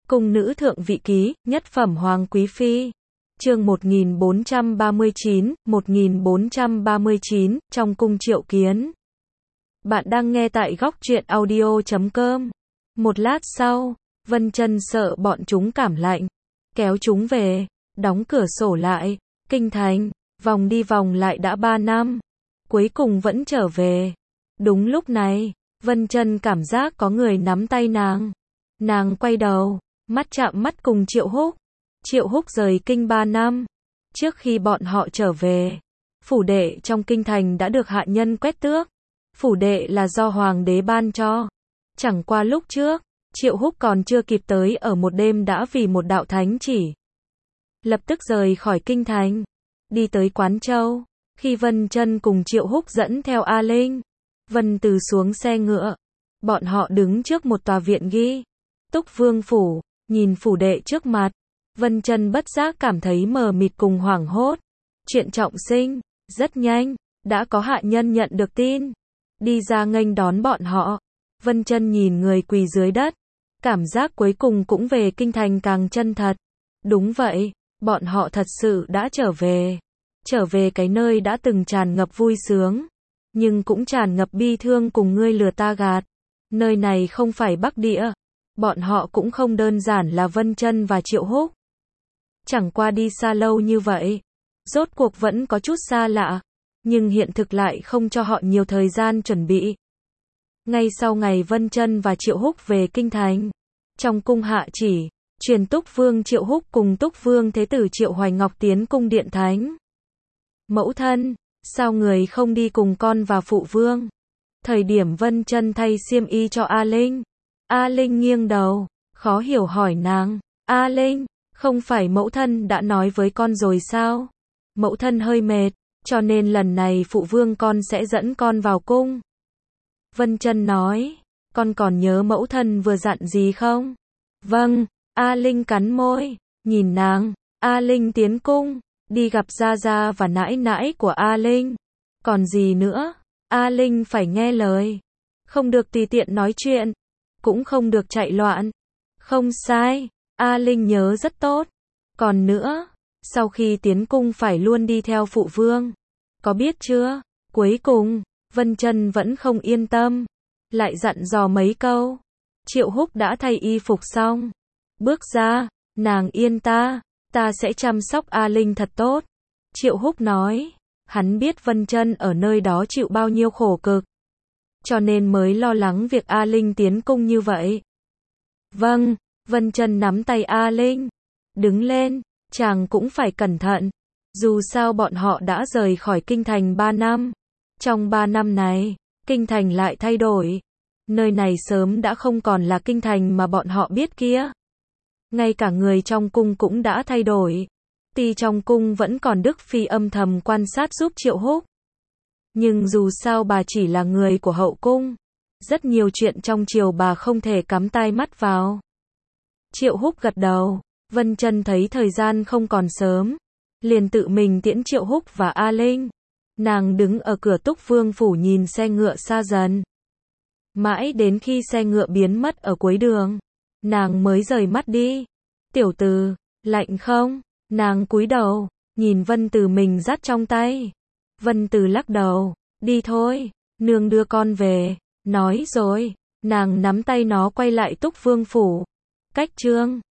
Cung nữ thượng vị ký, nhất phẩm hoàng quý phi. Chương 1439, trong cung triệu kiến. Bạn đang nghe tại góc truyện audio.com. Một lát sau, Vân Chân sợ bọn chúng cảm lạnh, kéo chúng về, đóng cửa sổ lại. Kinh thành, vòng đi vòng lại đã 3 năm, cuối cùng vẫn trở về. Đúng lúc này, Vân Chân cảm giác có người nắm tay nàng. Nàng quay đầu, mắt chạm mắt cùng Triệu Húc. Triệu Húc rời kinh 3 năm. Trước khi bọn họ trở về, phủ đệ trong kinh thành đã được hạ nhân quét tước. Phủ đệ là do hoàng đế ban cho. Chẳng qua lúc trước, Triệu Húc còn chưa kịp tới ở một đêm đã vì một đạo thánh chỉ, lập tức rời khỏi kinh thành, đi tới Quán Châu. Khi Vân Chân cùng Triệu Húc dẫn theo A Linh, Vân Từ xuống xe ngựa, bọn họ đứng trước một tòa viện ghi Túc Vương phủ, nhìn phủ đệ trước mặt, Vân Chân bất giác cảm thấy mờ mịt cùng hoảng hốt. Chuyện trọng sinh, rất nhanh, đã có hạ nhân nhận được tin, đi ra nghênh đón bọn họ. Vân Chân nhìn người quỳ dưới đất, cảm giác cuối cùng cũng về kinh thành càng chân thật. Đúng vậy, bọn họ thật sự đã trở về cái nơi đã từng tràn ngập vui sướng, nhưng cũng tràn ngập bi thương cùng ngươi lừa ta gạt. Nơi này không phải Bắc Địa, bọn họ cũng không đơn giản là Vân Chân và Triệu Húc. Chẳng qua đi xa lâu như vậy, rốt cuộc vẫn có chút xa lạ, nhưng hiện thực lại không cho họ nhiều thời gian chuẩn bị. Ngay sau ngày Vân Chân và Triệu Húc về kinh thành, trong cung hạ chỉ, truyền Túc Vương Triệu Húc cùng Túc Vương Thế tử Triệu Hoài Ngọc tiến cung điện thánh. Mẫu thân, sao người không đi cùng con và phụ vương? Thời điểm Vân Chân thay xiêm y cho A Linh nghiêng đầu, khó hiểu hỏi nàng. A Linh, không phải mẫu thân đã nói với con rồi sao? Mẫu thân hơi mệt, cho nên lần này phụ vương con sẽ dẫn con vào cung. Vân Chân nói, con còn nhớ mẫu thân vừa dặn gì không? Vâng, A Linh cắn môi, nhìn nàng. A Linh tiến cung, đi gặp gia gia và nãi nãi của A Linh. Còn gì nữa? A Linh phải nghe lời, không được tùy tiện nói chuyện, cũng không được chạy loạn. Không sai, A Linh nhớ rất tốt. Còn nữa, sau khi tiến cung phải luôn đi theo phụ vương, có biết chưa? Cuối cùng, Vân Chân vẫn không yên tâm, lại dặn dò mấy câu. Triệu Húc đã thay y phục xong, bước ra, nàng yên ta sẽ chăm sóc A Linh thật tốt. Triệu Húc nói, hắn biết Vân Chân ở nơi đó chịu bao nhiêu khổ cực, cho nên mới lo lắng việc A Linh tiến cung như vậy. Vâng, Vân Chân nắm tay A Linh, đứng lên, chàng cũng phải cẩn thận. Dù sao bọn họ đã rời khỏi kinh thành 3 năm. Trong 3 năm này, kinh thành lại thay đổi. Nơi này sớm đã không còn là kinh thành mà bọn họ biết kia. Ngay cả người trong cung cũng đã thay đổi. Tuy trong cung vẫn còn Đức Phi âm thầm quan sát giúp Triệu Húc, nhưng dù sao bà chỉ là người của hậu cung. Rất nhiều chuyện trong triều bà không thể cắm tai mắt vào. Triệu Húc gật đầu. Vân Chân thấy thời gian không còn sớm, liền tự mình tiễn Triệu Húc và A Linh. Nàng đứng ở cửa Túc Vương phủ nhìn xe ngựa xa dần. Mãi đến khi xe ngựa biến mất ở cuối đường, nàng mới rời mắt đi. Tiểu Từ, lạnh không? Nàng cúi đầu, nhìn Vân Từ mình dắt trong tay. Vân Từ lắc đầu, đi thôi, nương đưa con về. Nói rồi, nàng nắm tay nó quay lại Túc Vương phủ. Cách Trương